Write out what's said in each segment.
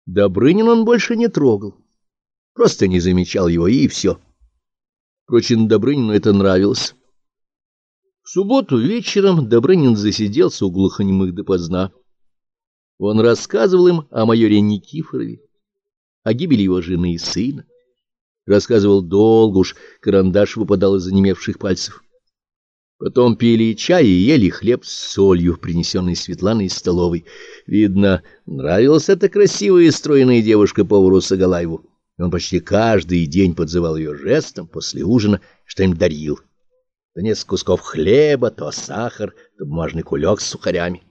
Добрынин он больше не трогал, просто не замечал его, и все. Впрочем, Добрынину это нравилось. В субботу вечером Добрынин засиделся у глухонемых допоздна. Он рассказывал им о майоре Никифорове, о гибели его жены и сына. Рассказывал долго, уж карандаш выпадал из онемевших пальцев. Потом пили чай и ели хлеб с солью, принесенный Светланой из столовой. Видно, нравилась эта красивая и стройная девушка повару Сагалаеву. Он почти каждый день подзывал ее жестом после ужина, что-нибудь дарил. То несколько кусков хлеба, то сахар, то бумажный кулек с сухарями.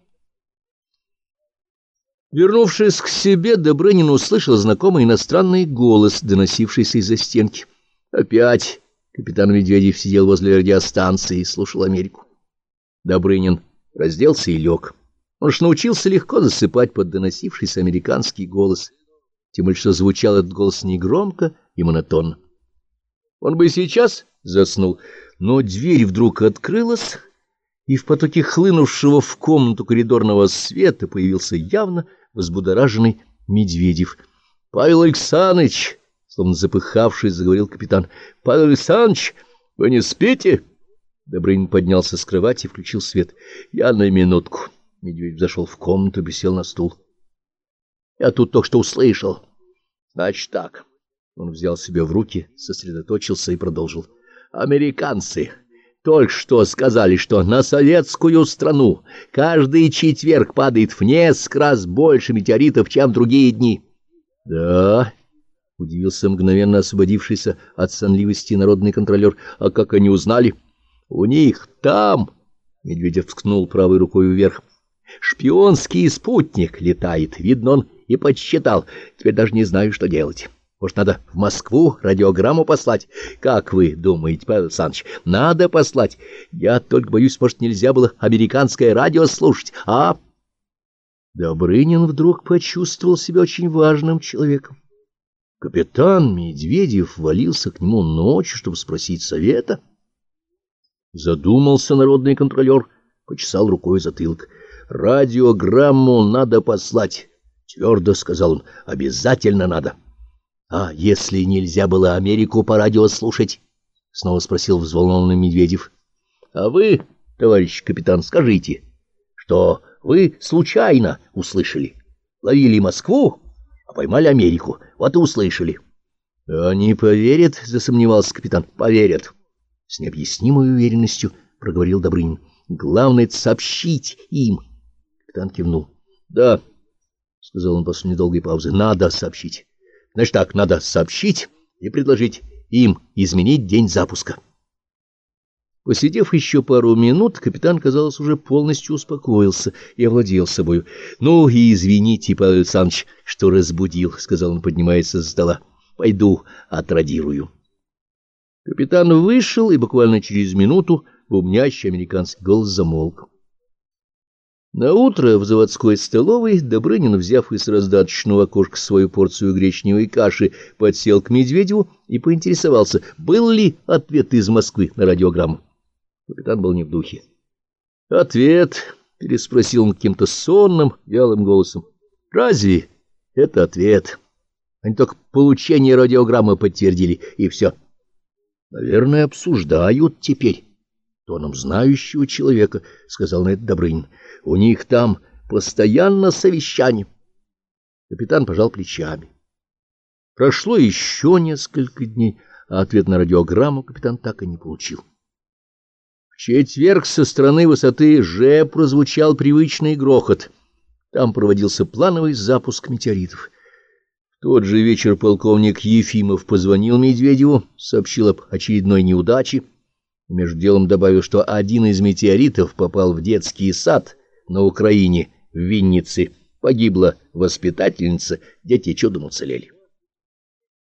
Вернувшись к себе, Добрынин услышал знакомый иностранный голос, доносившийся из-за стенки. Опять капитан Медведев сидел возле радиостанции и слушал Америку. Добрынин разделся и лег. Он уж научился легко засыпать под доносившийся американский голос, тем более что звучал этот голос негромко и монотонно. Он бы и сейчас заснул, но дверь вдруг открылась, и в потоке хлынувшего в комнату коридорного света появился явно взбудораженный Медведев. — Павел Александрович! — словно запыхавшись, заговорил капитан. — Павел Александрович, вы не спите? Добрынин поднялся с кровати и включил свет. — Я на минутку. Медведев зашел в комнату и сел на стул. — Я тут только что услышал. — Значит так. Он взял себя в руки, сосредоточился и продолжил. — Американцы только что сказали, что на советскую страну каждый четверг падает в несколько раз больше метеоритов, чем в другие дни. — Да, — удивился мгновенно освободившийся от сонливости народный контролер. — А как они узнали? — У них там, — Медведев ткнул правой рукой вверх, — шпионский спутник летает. Видно, он и подсчитал. Теперь даже не знаю, что делать. Может, надо в Москву радиограмму послать? Как вы думаете, Павел Александрович? Надо послать. Я только боюсь, может, нельзя было американское радио слушать, а? Добрынин вдруг почувствовал себя очень важным человеком. Капитан Медведев валился к нему ночью, чтобы спросить совета. Задумался народный контролер, почесал рукой затылок. Радиограмму надо послать, твердо сказал он. Обязательно надо. — А если нельзя было Америку по радио слушать? — снова спросил взволнованный Медведев. — А вы, товарищ капитан, скажите, что вы случайно услышали. Ловили Москву, а поймали Америку. Вот и услышали. — Они поверят, — засомневался капитан. — Поверят. С необъяснимой уверенностью проговорил Добрынин. — Главное — сообщить им. Капитан кивнул. — Да, — сказал он после недолгой паузы, — надо сообщить. Значит так, надо сообщить и предложить им изменить день запуска. Посидев еще пару минут, капитан, казалось, уже полностью успокоился и овладел собою. — Ну и извините, Павел Александрович, что разбудил, — сказал он, поднимаясь из стола. — Пойду отрадирую. Капитан вышел, и буквально через минуту бубнящий американский голос замолк. Наутро в заводской столовой Добрынин, взяв из раздаточного окошка свою порцию гречневой каши, подсел к Медведеву и поинтересовался, был ли ответ из Москвы на радиограмму. Капитан был не в духе. — Ответ? — переспросил он каким-то сонным, вялым голосом. — Разве это ответ? Они только получение радиограммы подтвердили, и все. — Наверное, обсуждают теперь. Тоном знающего человека, — сказал на это Добрынин. — У них там постоянно совещание. Капитан пожал плечами. Прошло еще несколько дней, а ответ на радиограмму капитан так и не получил. В четверг со стороны высоты Ж прозвучал привычный грохот. Там проводился плановый запуск метеоритов. В тот же вечер полковник Ефимов позвонил Медведеву, сообщил об очередной неудаче, и между делом добавил, что один из метеоритов попал в детский сад на Украине, в Виннице. Погибла воспитательница, дети чудом уцелели.